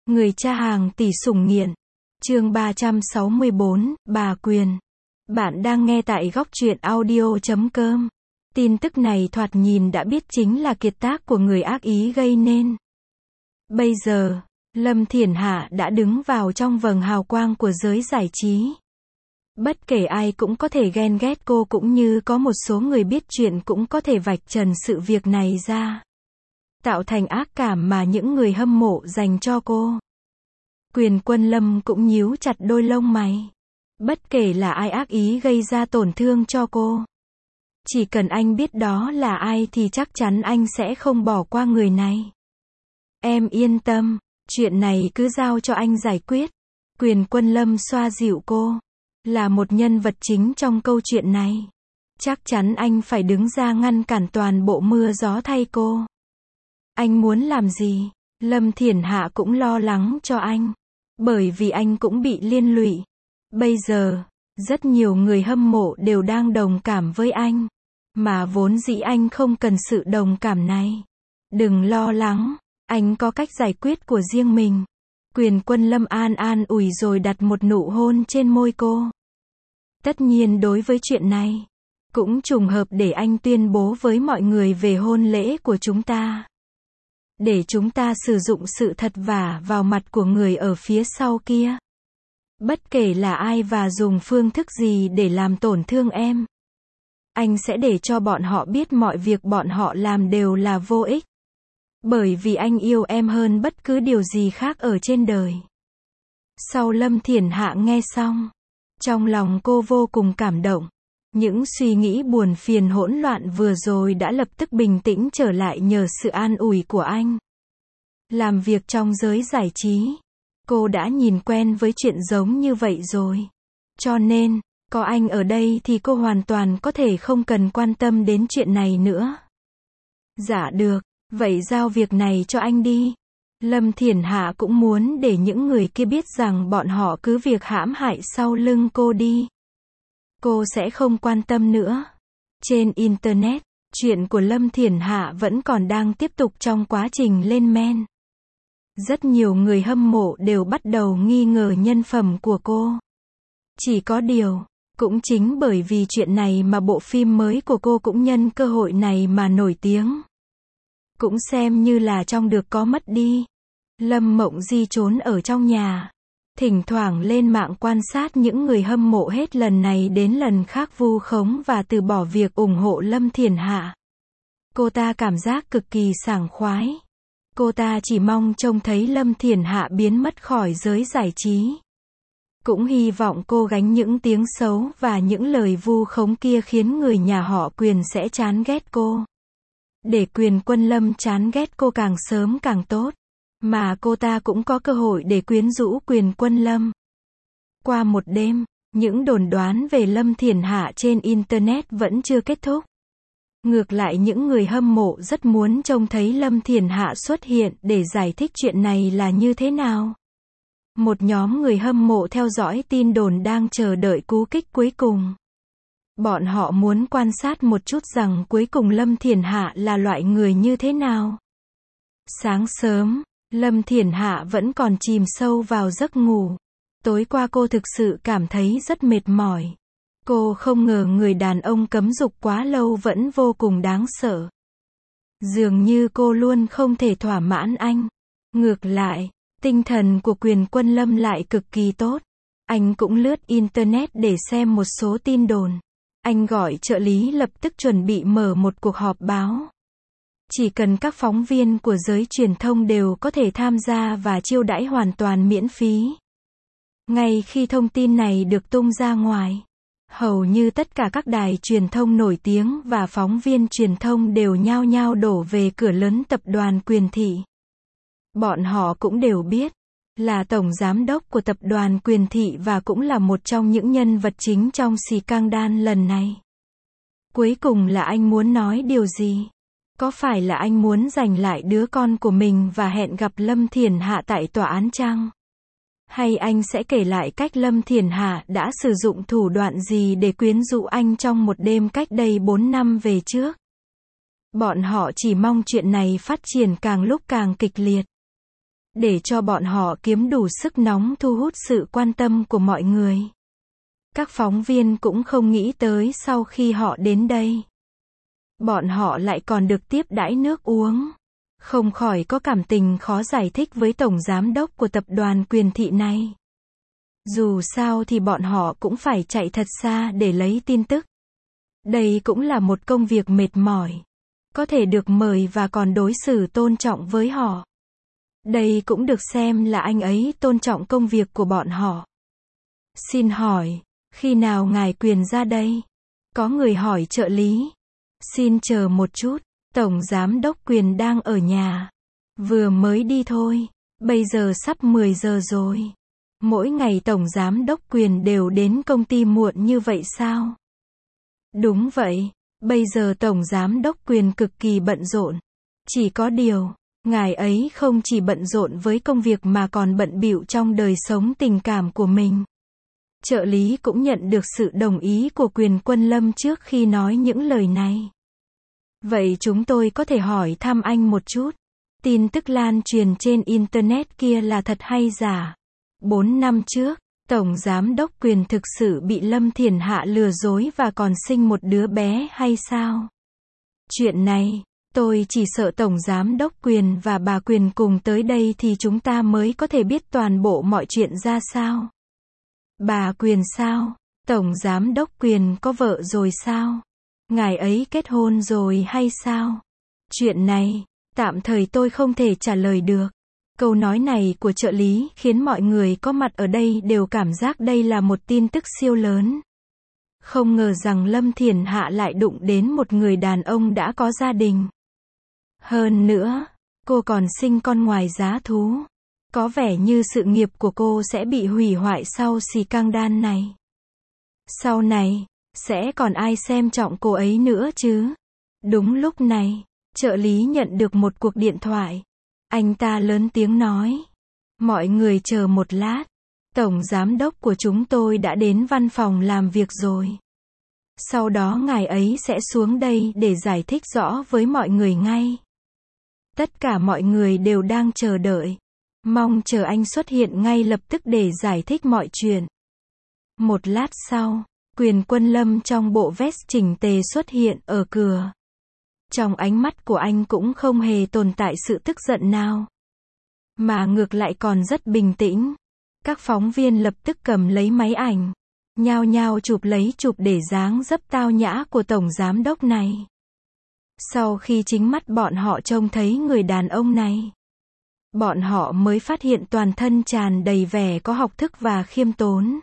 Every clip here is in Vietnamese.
Người cha hàng tỷ sủng nghiện. Chương 364, bà Quyền. Bạn đang nghe tại góc truyện audio.com. Tin tức này thoạt nhìn đã biết chính là kiệt tác của người ác ý gây nên. Bây giờ, Lâm Thiển Hạ đã đứng vào trong vầng hào quang của giới giải trí. Bất kể ai cũng có thể ghen ghét cô, cũng như có một số người biết chuyện cũng có thể vạch trần sự việc này ra, tạo thành ác cảm mà những người hâm mộ dành cho cô. Quyền Quân Lâm cũng nhíu chặt đôi lông mày. Bất kể là ai ác ý gây ra tổn thương cho cô, chỉ cần anh biết đó là ai thì chắc chắn anh sẽ không bỏ qua người này. Em yên tâm, chuyện này cứ giao cho anh giải quyết. Quyền Quân Lâm xoa dịu cô. Là một nhân vật chính trong câu chuyện này, chắc chắn anh phải đứng ra ngăn cản toàn bộ mưa gió thay cô. Anh muốn làm gì? Lâm Thiển Hạ cũng lo lắng cho anh, bởi vì anh cũng bị liên lụy. Bây giờ, rất nhiều người hâm mộ đều đang đồng cảm với anh, mà vốn dĩ anh không cần sự đồng cảm này. Đừng lo lắng, anh có cách giải quyết của riêng mình. Quyền Quân Lâm an ủi rồi đặt một nụ hôn trên môi cô. Tất nhiên đối với chuyện này, cũng trùng hợp để anh tuyên bố với mọi người về hôn lễ của chúng ta. Để chúng ta sử dụng sự thật vả vào mặt của người ở phía sau kia. Bất kể là ai và dùng phương thức gì để làm tổn thương em, anh sẽ để cho bọn họ biết mọi việc bọn họ làm đều là vô ích. Bởi vì anh yêu em hơn bất cứ điều gì khác ở trên đời. Sau Lâm Thiển Hạ nghe xong, trong lòng cô vô cùng cảm động. Những suy nghĩ buồn phiền hỗn loạn vừa rồi đã lập tức bình tĩnh trở lại nhờ sự an ủi của anh. Làm việc trong giới giải trí, cô đã nhìn quen với chuyện giống như vậy rồi. Cho nên, có anh ở đây thì cô hoàn toàn có thể không cần quan tâm đến chuyện này nữa. Dạ được, vậy giao việc này cho anh đi. Lâm Thiển Hạ cũng muốn để những người kia biết rằng bọn họ cứ việc hãm hại sau lưng cô đi. Cô sẽ không quan tâm nữa. Trên Internet, chuyện của Lâm Thiển Hạ vẫn còn đang tiếp tục trong quá trình lên men. Rất nhiều người hâm mộ đều bắt đầu nghi ngờ nhân phẩm của cô. Chỉ có điều, cũng chính bởi vì chuyện này mà bộ phim mới của cô cũng nhân cơ hội này mà nổi tiếng. Cũng xem như là trong được có mất đi. Lâm Mộng Di trốn ở trong nhà, thỉnh thoảng lên mạng quan sát những người hâm mộ hết lần này đến lần khác vu khống và từ bỏ việc ủng hộ Lâm Thiển Hạ. Cô ta cảm giác cực kỳ sảng khoái. Cô ta chỉ mong trông thấy Lâm Thiển Hạ biến mất khỏi giới giải trí. Cũng hy vọng cô gánh những tiếng xấu và những lời vu khống kia khiến người nhà họ Quyền sẽ chán ghét cô. Để Quyền Quân Lâm chán ghét cô càng sớm càng tốt. Mà cô ta cũng có cơ hội để quyến rũ Quyền Quân Lâm. Qua một đêm, những đồn đoán về Lâm Thiển Hạ trên Internet vẫn chưa kết thúc. Ngược lại những người hâm mộ rất muốn trông thấy Lâm Thiển Hạ xuất hiện để giải thích chuyện này là như thế nào. Một nhóm người hâm mộ theo dõi tin đồn đang chờ đợi cú kích cuối cùng. Bọn họ muốn quan sát một chút rằng cuối cùng Lâm Thiển Hạ là loại người như thế nào. Sáng sớm, Lâm Thiển Hạ vẫn còn chìm sâu vào giấc ngủ. Tối qua cô thực sự cảm thấy rất mệt mỏi. Cô không ngờ người đàn ông cấm dục quá lâu vẫn vô cùng đáng sợ. Dường như cô luôn không thể thỏa mãn anh. Ngược lại, tinh thần của Quyền Quân Lâm lại cực kỳ tốt. Anh cũng lướt Internet để xem một số tin đồn. Anh gọi trợ lý lập tức chuẩn bị mở một cuộc họp báo. Chỉ cần các phóng viên của giới truyền thông đều có thể tham gia và chiêu đãi hoàn toàn miễn phí. Ngay khi thông tin này được tung ra ngoài, hầu như tất cả các đài truyền thông nổi tiếng và phóng viên truyền thông đều nhao nhao đổ về cửa lớn tập đoàn Quyền Thị. Bọn họ cũng đều biết, là tổng giám đốc của tập đoàn Quyền Thị và cũng là một trong những nhân vật chính trong scandal lần này. Cuối cùng là anh muốn nói điều gì? Có phải là anh muốn giành lại đứa con của mình và hẹn gặp Lâm Thiển Hạ tại tòa án chăng? Hay anh sẽ kể lại cách Lâm Thiển Hạ đã sử dụng thủ đoạn gì để quyến rũ anh trong một đêm cách đây 4 năm về trước? Bọn họ chỉ mong chuyện này phát triển càng lúc càng kịch liệt. để cho bọn họ kiếm đủ sức nóng thu hút sự quan tâm của mọi người. Các phóng viên cũng không nghĩ tới sau khi họ đến đây, bọn họ lại còn được tiếp đãi nước uống. Không khỏi có cảm tình khó giải thích với tổng giám đốc của tập đoàn Quyền Thị này. Dù sao thì bọn họ cũng phải chạy thật xa để lấy tin tức. Đây cũng là một công việc mệt mỏi. Có thể được mời và còn đối xử tôn trọng với họ. Đây cũng được xem là anh ấy tôn trọng công việc của bọn họ. Xin hỏi, khi nào ngài Quyền ra đây? Có người hỏi trợ lý. Xin chờ một chút, tổng giám đốc Quyền đang ở nhà. Vừa mới đi thôi, bây giờ sắp 10 giờ rồi. Mỗi ngày tổng giám đốc Quyền đều đến công ty muộn như vậy sao? Đúng vậy, bây giờ tổng giám đốc Quyền cực kỳ bận rộn. Chỉ có điều, ngài ấy không chỉ bận rộn với công việc mà còn bận bịu trong đời sống tình cảm của mình. Trợ lý cũng nhận được sự đồng ý của Quyền Quân Lâm trước khi nói những lời này. Vậy chúng tôi có thể hỏi thăm anh một chút. Tin tức lan truyền trên Internet kia là thật hay giả? 4 năm trước, Tổng Giám đốc Quyền thực sự bị Lâm Thiển Hạ lừa dối và còn sinh một đứa bé hay sao? Chuyện này, tôi chỉ sợ Tổng Giám đốc Quyền và bà Quyền cùng tới đây thì chúng ta mới có thể biết toàn bộ mọi chuyện ra sao. Bà Quyền sao? Tổng Giám đốc Quyền có vợ rồi sao? Ngài ấy kết hôn rồi hay sao? Chuyện này, tạm thời tôi không thể trả lời được. Câu nói này của trợ lý khiến mọi người có mặt ở đây đều cảm giác đây là một tin tức siêu lớn. Không ngờ rằng Lâm Thiển Hạ lại đụng đến một người đàn ông đã có gia đình. Hơn nữa, cô còn sinh con ngoài giá thú. Có vẻ như sự nghiệp của cô sẽ bị hủy hoại sau scandal này. Sau này, sẽ còn ai xem trọng cô ấy nữa chứ? Đúng lúc này, trợ lý nhận được một cuộc điện thoại. Anh ta lớn tiếng nói. Mọi người chờ một lát. Tổng giám đốc của chúng tôi đã đến văn phòng làm việc rồi. Sau đó ngài ấy sẽ xuống đây để giải thích rõ với mọi người ngay. Tất cả mọi người đều đang chờ đợi. Mong chờ anh xuất hiện ngay lập tức để giải thích mọi chuyện. Một lát sau, Quyền Quân Lâm trong bộ vest chỉnh tề xuất hiện ở cửa. Trong ánh mắt của anh cũng không hề tồn tại sự tức giận nào, mà ngược lại còn rất bình tĩnh. Các phóng viên lập tức cầm lấy máy ảnh, nhao nhao chụp để dáng dấp tao nhã của tổng giám đốc này. Sau khi chính mắt bọn họ trông thấy người đàn ông này, bọn họ mới phát hiện toàn thân tràn đầy vẻ có học thức và khiêm tốn.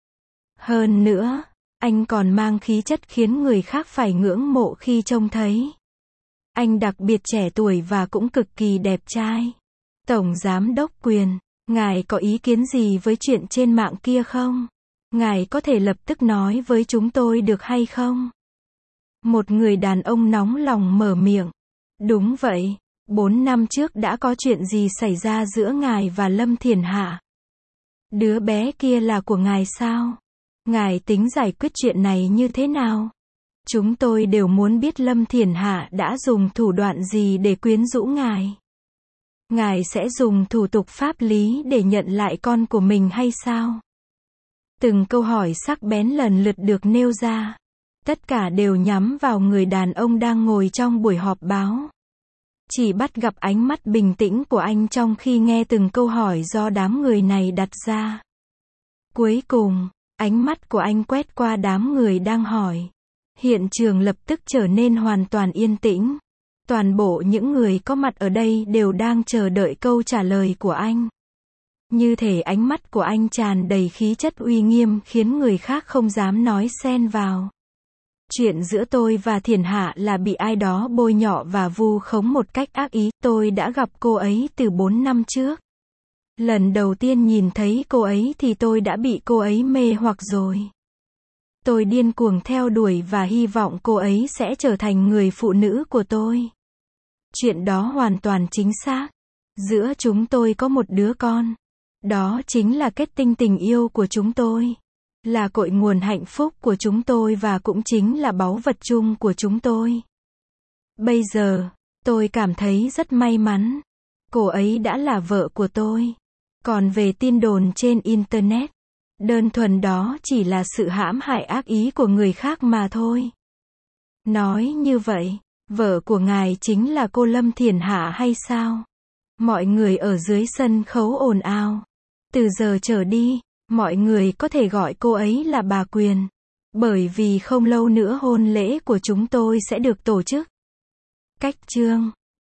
Hơn nữa, anh còn mang khí chất khiến người khác phải ngưỡng mộ khi trông thấy. Anh đặc biệt trẻ tuổi và cũng cực kỳ đẹp trai. Tổng giám đốc Quyền, ngài có ý kiến gì với chuyện trên mạng kia không? Ngài có thể lập tức nói với chúng tôi được hay không? Một người đàn ông nóng lòng mở miệng. Đúng vậy, 4 năm trước đã có chuyện gì xảy ra giữa ngài và Lâm Thiển Hạ? Đứa bé kia là của ngài sao? Ngài tính giải quyết chuyện này như thế nào? Chúng tôi đều muốn biết Lâm Thiển Hạ đã dùng thủ đoạn gì để quyến rũ ngài. Ngài sẽ dùng thủ tục pháp lý để nhận lại con của mình hay sao? Từng câu hỏi sắc bén lần lượt được nêu ra. Tất cả đều nhắm vào người đàn ông đang ngồi trong buổi họp báo. Chỉ bắt gặp ánh mắt bình tĩnh của anh trong khi nghe từng câu hỏi do đám người này đặt ra. Cuối cùng, ánh mắt của anh quét qua đám người đang hỏi. Hiện trường lập tức trở nên hoàn toàn yên tĩnh. Toàn bộ những người có mặt ở đây đều đang chờ đợi câu trả lời của anh. Như thể ánh mắt của anh tràn đầy khí chất uy nghiêm khiến người khác không dám nói xen vào. Chuyện giữa tôi và Thiển Hạ là bị ai đó bôi nhọ và vu khống một cách ác ý. Tôi đã gặp cô ấy từ 4 năm trước. Lần đầu tiên nhìn thấy cô ấy thì tôi đã bị cô ấy mê hoặc rồi. Tôi điên cuồng theo đuổi và hy vọng cô ấy sẽ trở thành người phụ nữ của tôi. Chuyện đó hoàn toàn chính xác. Giữa chúng tôi có một đứa con. Đó chính là kết tinh tình yêu của chúng tôi. Là cội nguồn hạnh phúc của chúng tôi và cũng chính là báu vật chung của chúng tôi. Bây giờ, tôi cảm thấy rất may mắn. Cô ấy đã là vợ của tôi. Còn về tin đồn trên Internet, đơn thuần đó chỉ là sự hãm hại ác ý của người khác mà thôi. Nói như vậy, vợ của ngài chính là cô Lâm Thiển Hạ hay sao? Mọi người ở dưới sân khấu ồn ào. Từ giờ trở đi, mọi người có thể gọi cô ấy là bà Quyền. Bởi vì không lâu nữa hôn lễ của chúng tôi sẽ được tổ chức. Cách chương